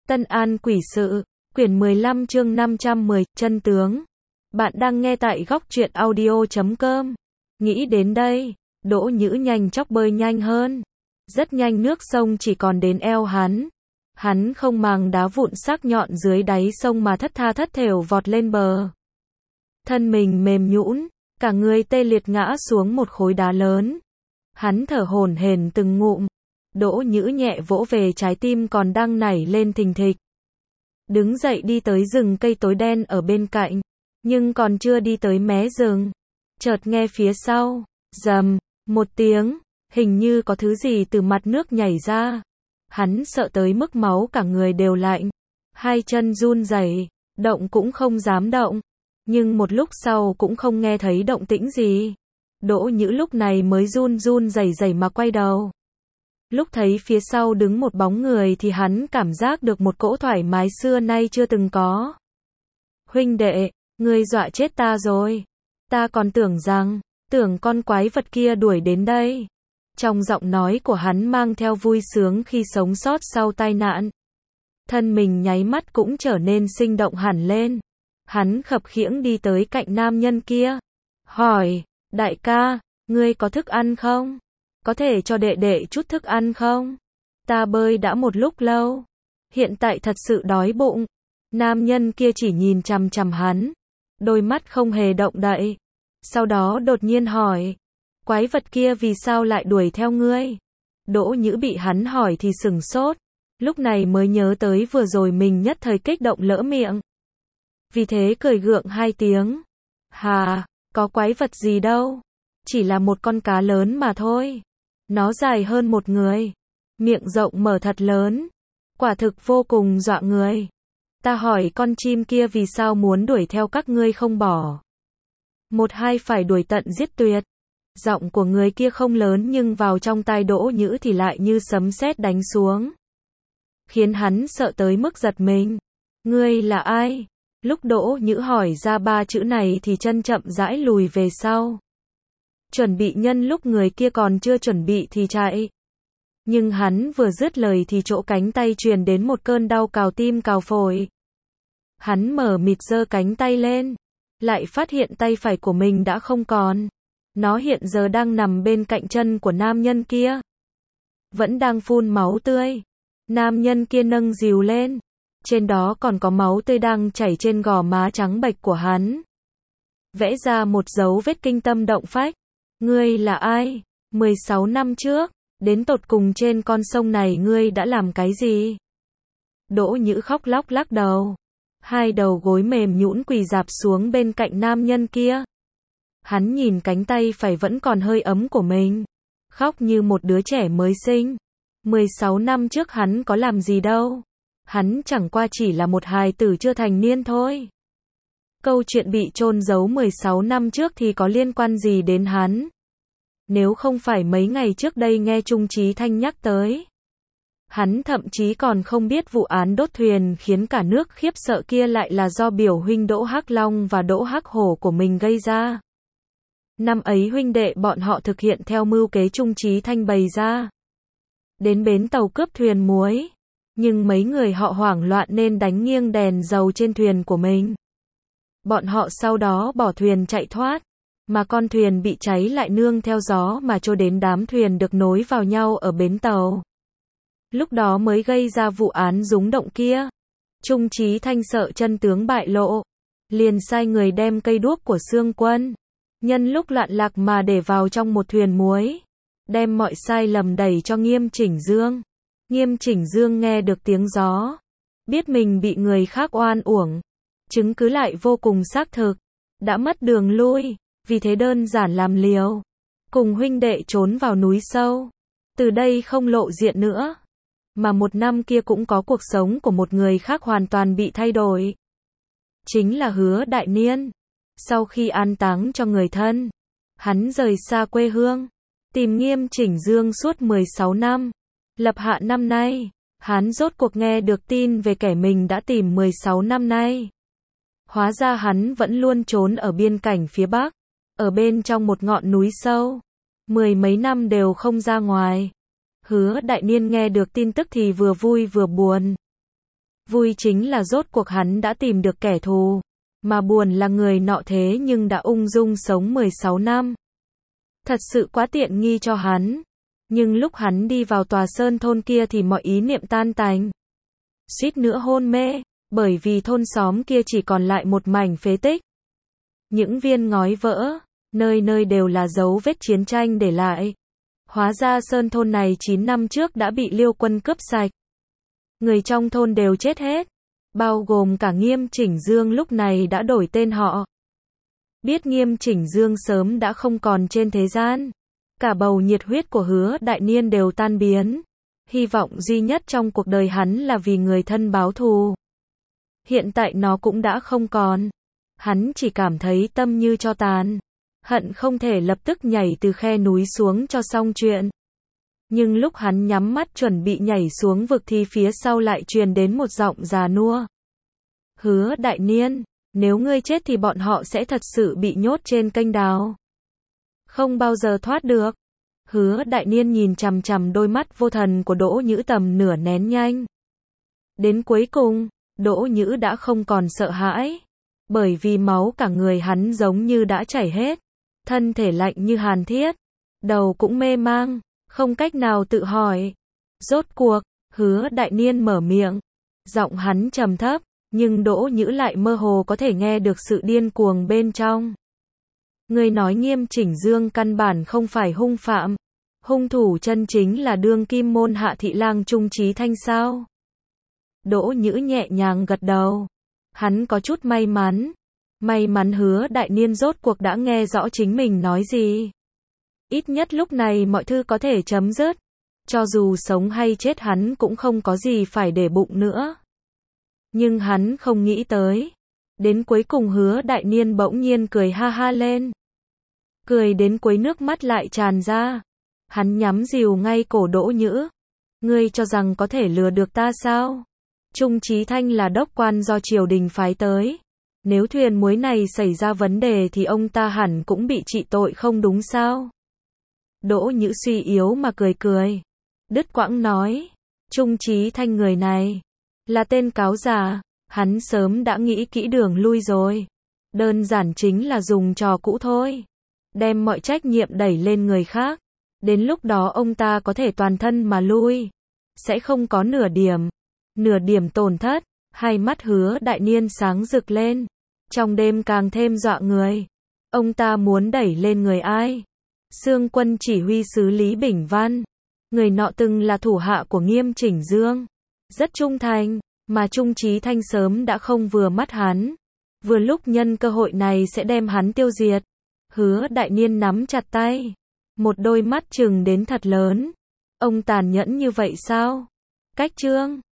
Tân An Quỷ Sự, quyển 15 chương 510, chân tướng. Bạn đang nghe tại góc truyện audio.com. Nghĩ đến đây, Đỗ Nhữ nhanh chóng bơi nhanh hơn. Rất nhanh nước sông chỉ còn đến eo hắn. Hắn không màng đá vụn sắc nhọn dưới đáy sông mà thất tha thất thểu vọt lên bờ. Thân mình mềm nhũn, cả người tê liệt ngã xuống một khối đá lớn. Hắn thở hổn hển từng ngụm. Đỗ Nhữ nhẹ vỗ về trái tim còn đang nảy lên thình thịch. Đứng dậy đi tới rừng cây tối đen ở bên cạnh, nhưng còn chưa đi tới mé rừng, chợt nghe phía sau, rầm, một tiếng, hình như có thứ gì từ mặt nước nhảy ra. Hắn sợ tới mức máu cả người đều lạnh, hai chân run rẩy, động cũng không dám động, nhưng một lúc sau cũng không nghe thấy động tĩnh gì. Đỗ Nhữ lúc này mới run run rẩy rẩy mà quay đầu. Lúc thấy phía sau đứng một bóng người thì hắn cảm giác được một cỗ thoải mái xưa nay chưa từng có. Huynh đệ, ngươi dọa chết ta rồi. Ta còn tưởng con quái vật kia đuổi đến đây. Trong giọng nói của hắn mang theo vui sướng khi sống sót sau tai nạn. Thân mình nháy mắt cũng trở nên sinh động hẳn lên. Hắn khập khiễng đi tới cạnh nam nhân kia. Hỏi, đại ca, ngươi có thức ăn không? Có thể cho đệ đệ chút thức ăn không? Ta bơi đã một lúc lâu. Hiện tại thật sự đói bụng. Nam nhân kia chỉ nhìn chằm chằm hắn. Đôi mắt không hề động đậy. Sau đó đột nhiên hỏi. Quái vật kia vì sao lại đuổi theo ngươi? Đỗ Nhữ bị hắn hỏi thì sửng sốt. Lúc này mới nhớ tới vừa rồi mình nhất thời kích động lỡ miệng. Vì thế cười gượng hai tiếng. Hà, có quái vật gì đâu. Chỉ là một con cá lớn mà thôi. Nó dài hơn một người. Miệng rộng mở thật lớn. Quả thực vô cùng dọa người. Ta hỏi con chim kia vì sao muốn đuổi theo các ngươi không bỏ. Một hai phải đuổi tận giết tuyệt. Giọng của người kia không lớn nhưng vào trong tai Đỗ Nhữ thì lại như sấm sét đánh xuống. Khiến hắn sợ tới mức giật mình. Ngươi là ai? Lúc Đỗ Nhữ hỏi ra ba chữ này thì chân chậm rãi lùi về sau. Chuẩn bị nhân lúc người kia còn chưa chuẩn bị thì chạy. Nhưng hắn vừa dứt lời thì chỗ cánh tay truyền đến một cơn đau cào tim cào phổi. Hắn mở mịt giơ cánh tay lên. Lại phát hiện tay phải của mình đã không còn. Nó hiện giờ đang nằm bên cạnh chân của nam nhân kia. Vẫn đang phun máu tươi. Nam nhân kia nâng dìu lên. Trên đó còn có máu tươi đang chảy trên gò má trắng bệch của hắn. Vẽ ra một dấu vết kinh tâm động phách. Ngươi là ai? 16 năm trước, đến tột cùng trên con sông này ngươi đã làm cái gì? Đỗ Nhữ khóc lóc lắc đầu. Hai đầu gối mềm nhũn quỳ rạp xuống bên cạnh nam nhân kia. Hắn nhìn cánh tay phải vẫn còn hơi ấm của mình. Khóc như một đứa trẻ mới sinh. 16 năm trước hắn có làm gì đâu. Hắn chẳng qua chỉ là một hài tử chưa thành niên thôi. Câu chuyện bị chôn giấu 16 năm trước thì có liên quan gì đến hắn? Nếu không phải mấy ngày trước đây nghe Trung Chí Thanh nhắc tới. Hắn thậm chí còn không biết vụ án đốt thuyền khiến cả nước khiếp sợ kia lại là do biểu huynh Đỗ Hắc Long và Đỗ Hắc Hổ của mình gây ra. Năm ấy huynh đệ bọn họ thực hiện theo mưu kế Trung Chí Thanh bày ra. Đến bến tàu cướp thuyền muối. Nhưng mấy người họ hoảng loạn nên đánh nghiêng đèn dầu trên thuyền của mình. Bọn họ sau đó bỏ thuyền chạy thoát, mà con thuyền bị cháy lại nương theo gió mà trôi đến đám thuyền được nối vào nhau ở bến tàu. Lúc đó mới gây ra vụ án rúng động kia. Trung Chí Thanh sợ chân tướng bại lộ, liền sai người đem cây đuốc của Xương Quân, nhân lúc loạn lạc mà để vào trong một thuyền muối, đem mọi sai lầm đẩy cho Nghiêm Chỉnh Dương. Nghiêm Chỉnh Dương nghe được tiếng gió, biết mình bị người khác oan uổng, chứng cứ lại vô cùng xác thực, đã mất đường lui, vì thế đơn giản làm liều, cùng huynh đệ trốn vào núi sâu, từ đây không lộ diện nữa, mà một năm kia cũng có cuộc sống của một người khác hoàn toàn bị thay đổi. Chính là Hứa Đại Niên. Sau khi an táng cho người thân, hắn rời xa quê hương, tìm Nghiêm Chỉnh Dương suốt 16 năm. Lập hạ năm nay, hắn rốt cuộc nghe được tin về kẻ mình đã tìm 16 năm nay. Hóa ra hắn vẫn luôn trốn ở biên cảnh phía Bắc, ở bên trong một ngọn núi sâu. 10 mấy năm đều không ra ngoài. Hứa Đại Niên nghe được tin tức thì vừa vui vừa buồn. Vui chính là rốt cuộc hắn đã tìm được kẻ thù, mà buồn là người nọ thế nhưng đã ung dung sống 16 năm. Thật sự quá tiện nghi cho hắn. Nhưng lúc hắn đi vào tòa sơn thôn kia thì mọi ý niệm tan tành. Suýt nữa hôn mê, bởi vì thôn xóm kia chỉ còn lại một mảnh phế tích. Những viên ngói vỡ, nơi nơi đều là dấu vết chiến tranh để lại. Hóa ra sơn thôn này 9 năm trước đã bị Liêu quân cướp sạch. Người trong thôn đều chết hết, bao gồm cả Nghiêm Chỉnh Dương lúc này đã đổi tên họ. Biết Nghiêm Chỉnh Dương sớm đã không còn trên thế gian. Cả bầu nhiệt huyết của Hứa Đại Niên đều tan biến. Hy vọng duy nhất trong cuộc đời hắn là vì người thân báo thù. Hiện tại nó cũng đã không còn. Hắn chỉ cảm thấy tâm như tro tàn. Hận không thể lập tức nhảy từ khe núi xuống cho xong chuyện. Nhưng lúc hắn nhắm mắt chuẩn bị nhảy xuống vực thì phía sau lại truyền đến một giọng già nua. Hứa Đại Niên, nếu ngươi chết thì bọn họ sẽ thật sự bị nhốt trên kênh đào. Không bao giờ thoát được. Hứa Đại Niên nhìn chằm chằm đôi mắt vô thần của Đỗ Nhữ tầm nửa nén nhanh. Đến cuối cùng, Đỗ Nhữ đã không còn sợ hãi. Bởi vì máu cả người hắn giống như đã chảy hết. Thân thể lạnh như hàn thiết. Đầu cũng mê mang, không cách nào tự hỏi. Rốt cuộc, Hứa Đại Niên mở miệng. Giọng hắn trầm thấp, nhưng Đỗ Nhữ lại mơ hồ có thể nghe được sự điên cuồng bên trong. Người nói Nghiêm Chỉnh Dương căn bản không phải hung phạm. Hung thủ chân chính là đương kim môn hạ thị lang Trung Chí Thanh sao? Đỗ Nhữ nhẹ nhàng gật đầu. Hắn có chút may mắn. May mắn Hứa Đại Niên rốt cuộc đã nghe rõ chính mình nói gì. Ít nhất lúc này mọi thứ có thể chấm dứt. Cho dù sống hay chết hắn cũng không có gì phải để bụng nữa. Nhưng hắn không nghĩ tới. Đến cuối cùng Hứa Đại Niên bỗng nhiên cười ha ha lên. Cười đến cuối nước mắt lại tràn ra. Hắn nhắm rìu ngay cổ Đỗ Nhữ. Ngươi cho rằng có thể lừa được ta sao? Trung Chí Thanh là đốc quan do triều đình phái tới. Nếu thuyền muối này xảy ra vấn đề thì ông ta hẳn cũng bị trị tội không đúng sao? Đỗ Nhữ suy yếu mà cười cười. Đứt quãng nói. Trung Chí Thanh người này là tên cáo già. Hắn sớm đã nghĩ kỹ đường lui rồi. Đơn giản chính là dùng trò cũ thôi. Đem mọi trách nhiệm đẩy lên người khác. Đến lúc đó ông ta có thể toàn thân mà lui. Sẽ không có nửa điểm tổn thất. Hai mắt Hứa Đại Niên sáng rực lên. Trong đêm càng thêm dọa người. Ông ta muốn đẩy lên người ai? Xương quân chỉ huy sứ Lý Bỉnh Văn. Người nọ từng là thủ hạ của Nghiêm Chỉnh Dương. Rất trung thành, mà Trung Chí Thanh sớm đã không vừa mắt hắn. Vừa lúc nhân cơ hội này sẽ đem hắn tiêu diệt. Hứa Đại Niên nắm chặt tay. Một đôi mắt trừng đến thật lớn. Ông tàn nhẫn như vậy sao? Cách chương